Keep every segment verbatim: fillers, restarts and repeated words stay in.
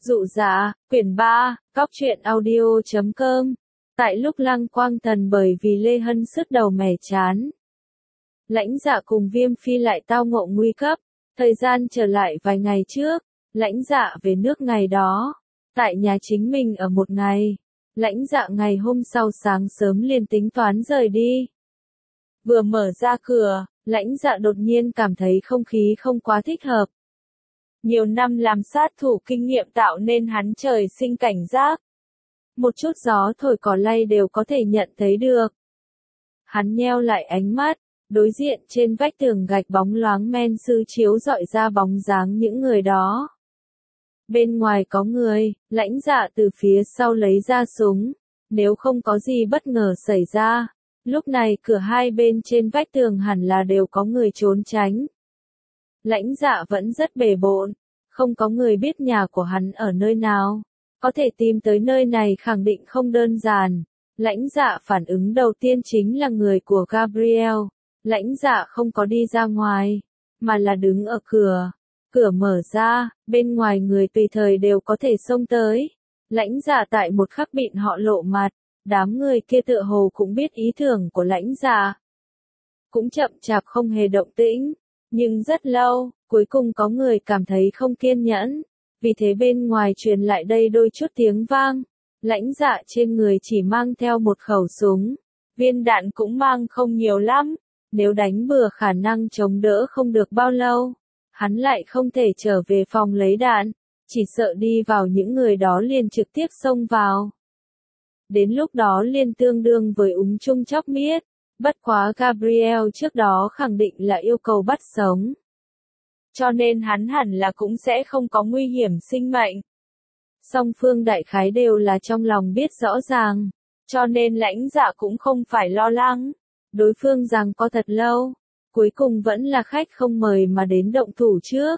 Dụ dạ, quyển ba, cóc truyện audio chấm com. Tại lúc Lăng Quang Tần bởi vì Lê Hân sứt đầu mẻ chán. Lãnh Dạ cùng Viêm Phi lại tao ngộ nguy cấp. Thời gian trở lại vài ngày trước, Lãnh Dạ về nước ngày đó. Tại nhà chính mình ở một ngày. Lãnh Dạ ngày hôm sau sáng sớm liền tính toán rời đi. Vừa mở ra cửa, Lãnh Dạ đột nhiên cảm thấy không khí không quá thích hợp. Nhiều năm làm sát thủ kinh nghiệm tạo nên hắn trời sinh cảnh giác. Một chút gió thổi cỏ lay đều có thể nhận thấy được. Hắn nheo lại ánh mắt, đối diện trên vách tường gạch bóng loáng men sư chiếu rọi ra bóng dáng những người đó. Bên ngoài có người, Lãnh Dạ từ phía sau lấy ra súng, nếu không có gì bất ngờ xảy ra. Lúc này cửa hai bên trên vách tường hẳn là đều có người trốn tránh. Lãnh Dạ vẫn rất bề bộn, không có người biết nhà của hắn ở nơi nào. Có thể tìm tới nơi này khẳng định không đơn giản. Lãnh Dạ phản ứng đầu tiên chính là người của Gabriel. Lãnh Dạ không có đi ra ngoài, mà là đứng ở cửa. Cửa mở ra, bên ngoài người tùy thời đều có thể xông tới. Lãnh Dạ tại một khắc bịn họ lộ mặt. Đám người kia tựa hồ cũng biết ý tưởng của Lãnh Dạ. Cũng chậm chạp không hề động tĩnh. Nhưng rất lâu, cuối cùng có người cảm thấy không kiên nhẫn. Vì thế bên ngoài truyền lại đây đôi chút tiếng vang. Lãnh Dạ trên người chỉ mang theo một khẩu súng. Viên đạn cũng mang không nhiều lắm. Nếu đánh bừa khả năng chống đỡ không được bao lâu. Hắn lại không thể trở về phòng lấy đạn. Chỉ sợ đi vào những người đó liền trực tiếp xông vào. Đến lúc đó liền tương đương với úng chung chóc miết. Bất quá Gabriel trước đó khẳng định là yêu cầu bắt sống. Cho nên hắn hẳn là cũng sẽ không có nguy hiểm sinh mệnh. Song phương đại khái đều là trong lòng biết rõ ràng. Cho nên Lãnh Dạ cũng không phải lo lắng. Đối phương rằng có thật lâu. Cuối cùng vẫn là khách không mời mà đến động thủ trước.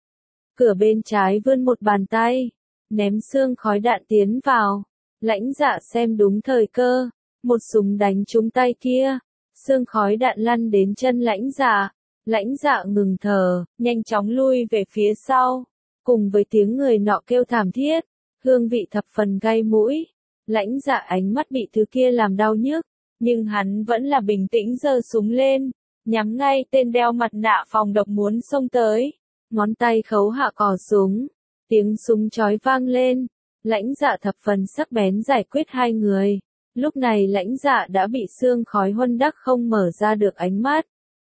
Cửa bên trái vươn một bàn tay. Ném xương khói đạn tiến vào. Lãnh Dạ xem đúng thời cơ. Một súng đánh trúng tay kia. Xương khói đạn lăn đến chân Lãnh Dạ. Lãnh Dạ ngừng thở, nhanh chóng lui về phía sau. Cùng với tiếng người nọ kêu thảm thiết. Hương vị thập phần gai mũi. Lãnh Dạ ánh mắt bị thứ kia làm đau nhức. Nhưng hắn vẫn là bình tĩnh giơ súng lên. Nhắm ngay tên đeo mặt nạ phòng độc muốn xông tới. Ngón tay khấu hạ cò súng. Tiếng súng chói vang lên. Lãnh Dạ thập phần sắc bén giải quyết hai người. Lúc này Lãnh Dạ đã bị xương khói huân đắc không mở ra được ánh mắt.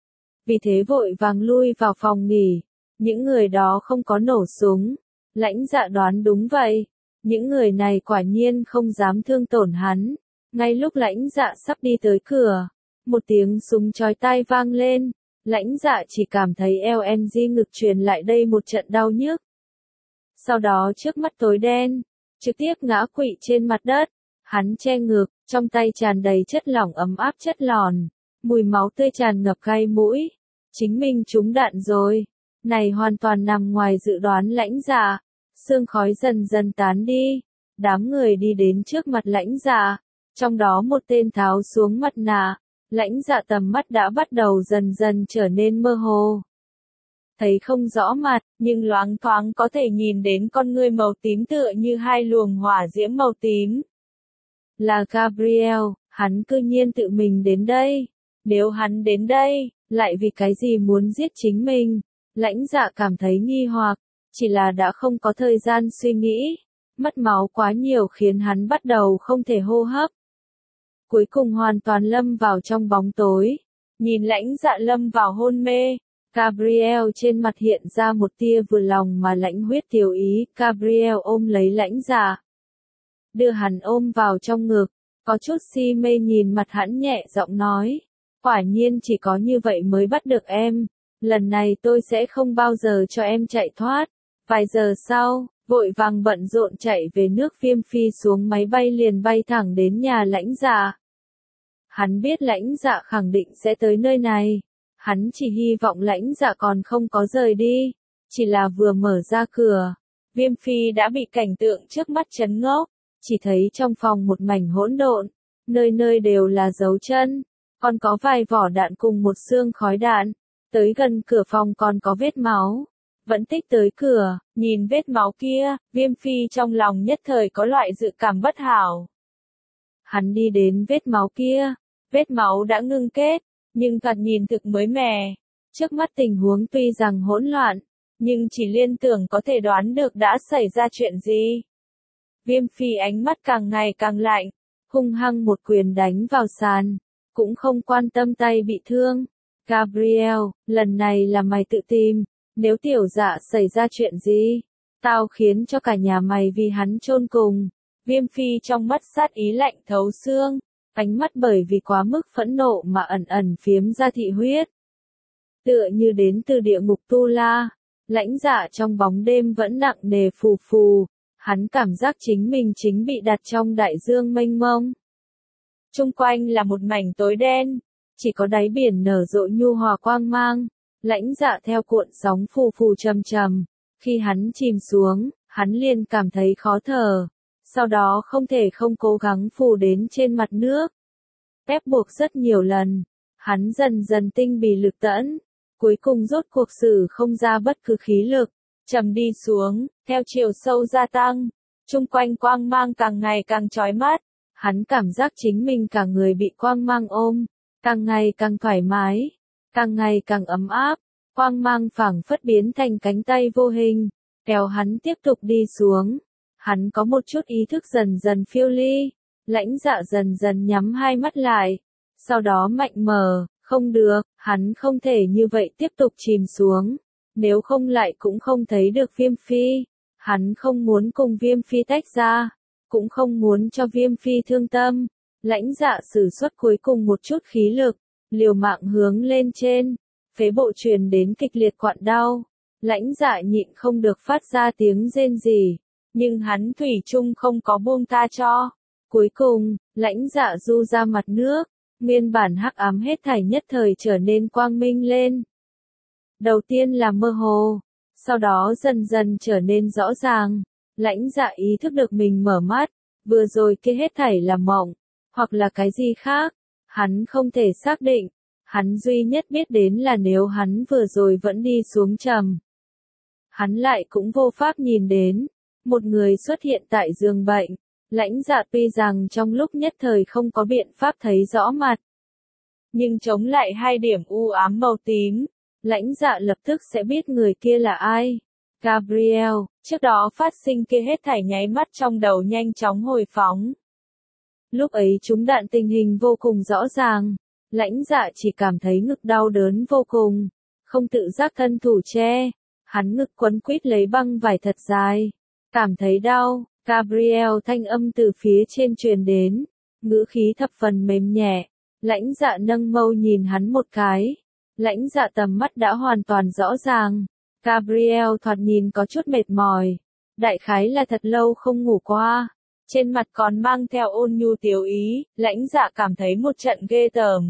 Vì thế vội vàng lui vào phòng nghỉ. Những người đó không có nổ súng. Lãnh Dạ đoán đúng vậy. Những người này quả nhiên không dám thương tổn hắn. Ngay lúc Lãnh Dạ sắp đi tới cửa. Một tiếng súng chói tai vang lên. Lãnh Dạ chỉ cảm thấy eo en giê ngực truyền lại đây một trận đau nhức. Sau đó trước mắt tối đen. Trực tiếp ngã quỵ trên mặt đất. Hắn che ngực, trong tay tràn đầy chất lỏng ấm áp chất lỏng. Mùi máu tươi tràn ngập gai mũi. Chính mình trúng đạn rồi. Này hoàn toàn nằm ngoài dự đoán Lãnh Dạ. Sương khói dần dần tán đi. Đám người đi đến trước mặt Lãnh Dạ. Trong đó một tên tháo xuống mặt nạ. Lãnh Dạ tầm mắt đã bắt đầu dần dần trở nên mơ hồ. Thấy không rõ mặt, nhưng loáng thoáng có thể nhìn đến con ngươi màu tím tựa như hai luồng hỏa diễm màu tím. Là Gabriel, hắn cư nhiên tự mình đến đây. Nếu hắn đến đây, lại vì cái gì muốn giết chính mình? Lãnh Dạ cảm thấy nghi hoặc, chỉ là đã không có thời gian suy nghĩ. Mất máu quá nhiều khiến hắn bắt đầu không thể hô hấp. Cuối cùng hoàn toàn lâm vào trong bóng tối. Nhìn Lãnh Dạ lâm vào hôn mê. Gabriel trên mặt hiện ra một tia vừa lòng mà lãnh huyết tiểu ý. Gabriel ôm lấy Lãnh Dạ. Đưa hắn ôm vào trong ngực. Có chút si mê nhìn mặt hắn nhẹ giọng nói. Quả nhiên chỉ có như vậy mới bắt được em. Lần này tôi sẽ không bao giờ cho em chạy thoát. Vài giờ sau, vội vàng bận rộn chạy về nước. Viêm Phi xuống máy bay liền bay thẳng đến nhà Lãnh Dạ. Hắn biết Lãnh Dạ khẳng định sẽ tới nơi này. Hắn chỉ hy vọng Lãnh Dạ còn không có rời đi. Chỉ là vừa mở ra cửa. Viêm Phi đã bị cảnh tượng trước mắt chấn ngốc. Chỉ thấy trong phòng một mảnh hỗn độn. Nơi nơi đều là dấu chân. Còn có vài vỏ đạn cùng một xương khói đạn. Tới gần cửa phòng còn có vết máu. vẫn tích tới cửa, nhìn vết máu kia, Viêm Phi trong lòng nhất thời có loại dự cảm bất hảo. Hắn đi đến vết máu kia, vết máu đã ngưng kết, nhưng thoạt nhìn thực mới mẻ. Trước mắt tình huống tuy rằng hỗn loạn, nhưng chỉ liên tưởng có thể đoán được đã xảy ra chuyện gì. Viêm Phi ánh mắt càng ngày càng lạnh, hung hăng một quyền đánh vào sàn, cũng không quan tâm tay bị thương. Gabriel, lần này là mày tự tìm, nếu tiểu dạ xảy ra chuyện gì, tao khiến cho cả nhà mày vì hắn chôn cùng. Viêm Phi trong mắt sát ý lạnh thấu xương, ánh mắt bởi vì quá mức phẫn nộ mà ẩn ẩn phiếm ra thị huyết. Tựa như đến từ địa ngục Tu La, lãnh dạ trong bóng đêm vẫn nặng nề phù phù, hắn cảm giác chính mình chính bị đặt trong đại dương mênh mông. Chung quanh là một mảnh tối đen, chỉ có đáy biển nở rộ nhu hòa quang mang, lãnh dạ theo cuộn sóng phù phù trầm trầm, khi hắn chìm xuống, hắn liền cảm thấy khó thở, sau đó không thể không cố gắng phù đến trên mặt nước. Ép buộc rất nhiều lần, hắn dần dần tinh bì lực tẫn, cuối cùng rốt cuộc sử không ra bất cứ khí lực, trầm đi xuống, theo chiều sâu gia tăng, chung quanh quang mang càng ngày càng chói mắt, hắn cảm giác chính mình cả người bị quang mang ôm, càng ngày càng thoải mái, càng ngày càng ấm áp, quang mang phảng phất biến thành cánh tay vô hình, kéo hắn tiếp tục đi xuống. Hắn có một chút ý thức dần dần phiêu ly, lãnh dạ dần dần nhắm hai mắt lại, sau đó mạnh mở, không được, hắn không thể như vậy tiếp tục chìm xuống, nếu không lại cũng không thấy được Viêm Phi, hắn không muốn cùng Viêm Phi tách ra, cũng không muốn cho Viêm Phi thương tâm, lãnh dạ sử xuất cuối cùng một chút khí lực, liều mạng hướng lên trên, phế bộ truyền đến kịch liệt quặn đau, lãnh dạ nhịn không được phát ra tiếng rên rỉ. Nhưng hắn thủy chung không có buông tha cho. Cuối cùng, lãnh dạ du ra mặt nước, nguyên bản hắc ám hết thảy nhất thời trở nên quang minh lên. Đầu tiên là mơ hồ, sau đó dần dần trở nên rõ ràng, lãnh dạ ý thức được mình mở mắt, vừa rồi kia hết thảy là mộng, hoặc là cái gì khác, hắn không thể xác định, hắn duy nhất biết đến là nếu hắn vừa rồi vẫn đi xuống trầm. Hắn lại cũng vô pháp nhìn đến. Một người xuất hiện tại giường bệnh, lãnh dạ tuy rằng trong lúc nhất thời không có biện pháp thấy rõ mặt. Nhưng chống lại hai điểm u ám màu tím, lãnh dạ lập tức sẽ biết người kia là ai. Gabriel, trước đó phát sinh kia hết thảy nháy mắt trong đầu nhanh chóng hồi phóng. Lúc ấy chúng đạn tình hình vô cùng rõ ràng, lãnh dạ chỉ cảm thấy ngực đau đớn vô cùng, không tự giác thân thủ che, hắn ngực quấn quýt lấy băng vải thật dài. Cảm thấy đau, Gabriel thanh âm từ phía trên truyền đến, ngữ khí thập phần mềm nhẹ, lãnh dạ nâng mâu nhìn hắn một cái, lãnh dạ tầm mắt đã hoàn toàn rõ ràng, Gabriel thoạt nhìn có chút mệt mỏi, đại khái là thật lâu không ngủ qua, trên mặt còn mang theo ôn nhu tiếu ý, lãnh dạ cảm thấy một trận ghê tởm.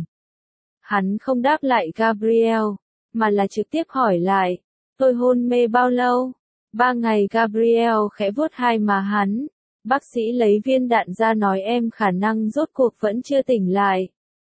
Hắn không đáp lại Gabriel, mà là trực tiếp hỏi lại, tôi hôn mê bao lâu? Ba ngày. Gabriel khẽ vuốt hai má hắn, bác sĩ lấy viên đạn ra nói em khả năng rốt cuộc vẫn chưa tỉnh lại.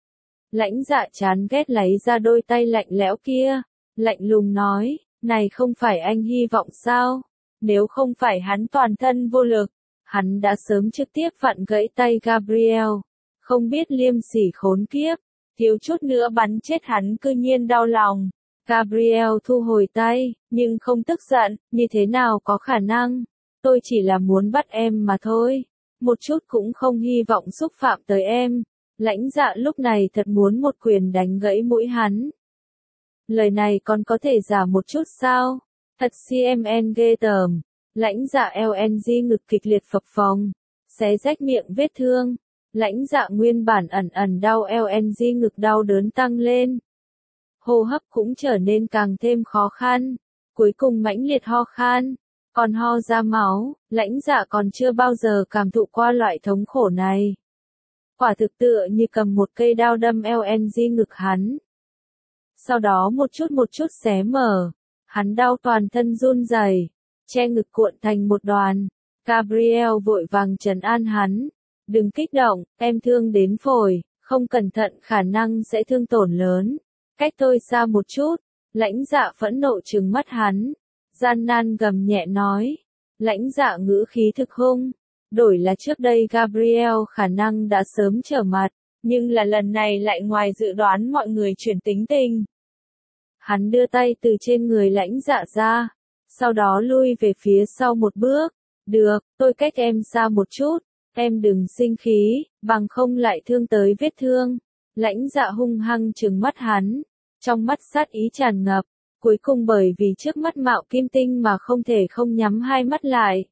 Lãnh dạ chán ghét lấy ra đôi tay lạnh lẽo kia, lạnh lùng nói, này không phải anh hy vọng sao? Nếu không phải hắn toàn thân vô lực, hắn đã sớm trực tiếp vặn gãy tay Gabriel, không biết liêm sỉ khốn kiếp, thiếu chút nữa bắn chết hắn cư nhiên đau lòng. Gabriel thu hồi tay, nhưng không tức giận, như thế nào có khả năng, tôi chỉ là muốn bắt em mà thôi, một chút cũng không hy vọng xúc phạm tới em. Lãnh dạ lúc này thật muốn một quyền đánh gãy mũi hắn. Lời này còn có thể giả một chút sao? Thật xê em en ghê tởm. Lãnh dạ lờ en giê ngực kịch liệt phập phồng, xé rách miệng vết thương. Lãnh dạ nguyên bản ẩn ẩn đau lờ en giê ngực đau đớn tăng lên. Hô hấp cũng trở nên càng thêm khó khăn, cuối cùng mãnh liệt ho khan, còn ho ra máu, lãnh dạ còn chưa bao giờ cảm thụ qua loại thống khổ này. Quả thực tựa như cầm một cây đao đâm lờ en giê ngực hắn. Sau đó một chút một chút xé mở, hắn đau toàn thân run rẩy, che ngực cuộn thành một đoàn. Gabriel vội vàng trấn an hắn, đừng kích động, em thương đến phổi, không cẩn thận khả năng sẽ thương tổn lớn. Cách tôi xa một chút, lãnh dạ phẫn nộ trừng mắt hắn, gian nan gầm nhẹ nói. Lãnh Dạ ngữ khí thực hung. Đổi là trước đây Gabriel khả năng đã sớm trở mặt, nhưng là lần này lại ngoài dự đoán mọi người chuyển tính tình. Hắn đưa tay từ trên người Lãnh Dạ ra, sau đó lui về phía sau một bước. Được, tôi cách em xa một chút, em đừng sinh khí, bằng không lại thương tới vết thương. Lãnh Dạ hung hăng trừng mắt hắn, trong mắt sát ý tràn ngập, cuối cùng bởi vì trước mắt Mạo Kim Tinh mà không thể không nhắm hai mắt lại.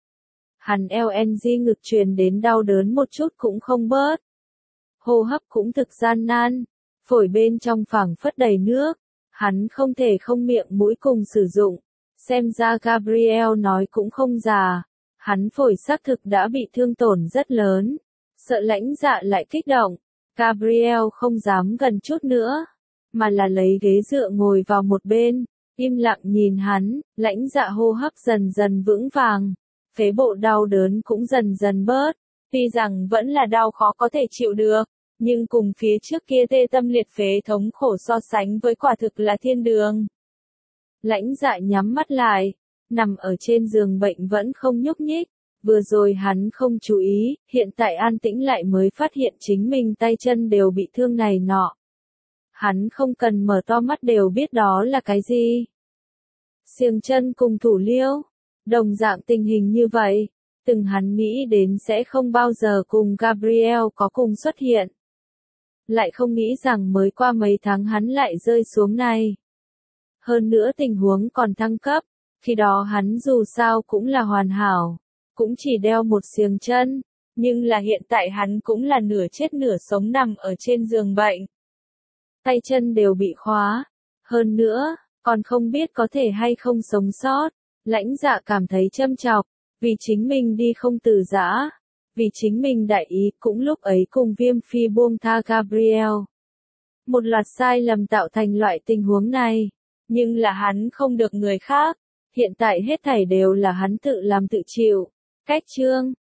Hắn eo ng ngực truyền đến đau đớn một chút cũng không bớt. Hô hấp cũng thực gian nan, phổi bên trong phảng phất đầy nước, hắn không thể không miệng mũi cùng sử dụng. Xem ra Gabriel nói cũng không già, hắn phổi xác thực đã bị thương tổn rất lớn. Sợ Lãnh Dạ lại kích động, Gabriel không dám gần chút nữa, mà là lấy ghế dựa ngồi vào một bên, im lặng nhìn hắn. Lãnh Dạ hô hấp dần dần vững vàng, phế bộ đau đớn cũng dần dần bớt, tuy rằng vẫn là đau khó có thể chịu được, nhưng cùng phía trước kia tê tâm liệt phế thống khổ so sánh với quả thực là thiên đường. Lãnh Dạ nhắm mắt lại, nằm ở trên giường bệnh vẫn không nhúc nhích, vừa rồi hắn không chú ý, hiện tại an tĩnh lại mới phát hiện chính mình tay chân đều bị thương này nọ. Hắn không cần mở to mắt đều biết đó là cái gì. Xiềng chân cùng thủ liêu, đồng dạng tình hình như vậy, từng hắn nghĩ đến sẽ không bao giờ cùng Gabriel có cùng xuất hiện. Lại không nghĩ rằng mới qua mấy tháng hắn lại rơi xuống này. Hơn nữa tình huống còn thăng cấp, khi đó hắn dù sao cũng là hoàn hảo, cũng chỉ đeo một xiềng chân, nhưng là hiện tại hắn cũng là nửa chết nửa sống nằm ở trên giường bệnh. Tay chân đều bị khóa, hơn nữa, còn không biết có thể hay không sống sót. Lãnh Dạ cảm thấy châm chọc, vì chính mình đi không từ giã, vì chính mình đại ý cũng lúc ấy cùng Viêm Phi buông tha Gabriel. Một loạt sai lầm tạo thành loại tình huống này, nhưng là hắn không được người khác, hiện tại hết thảy đều là hắn tự làm tự chịu. Cách chương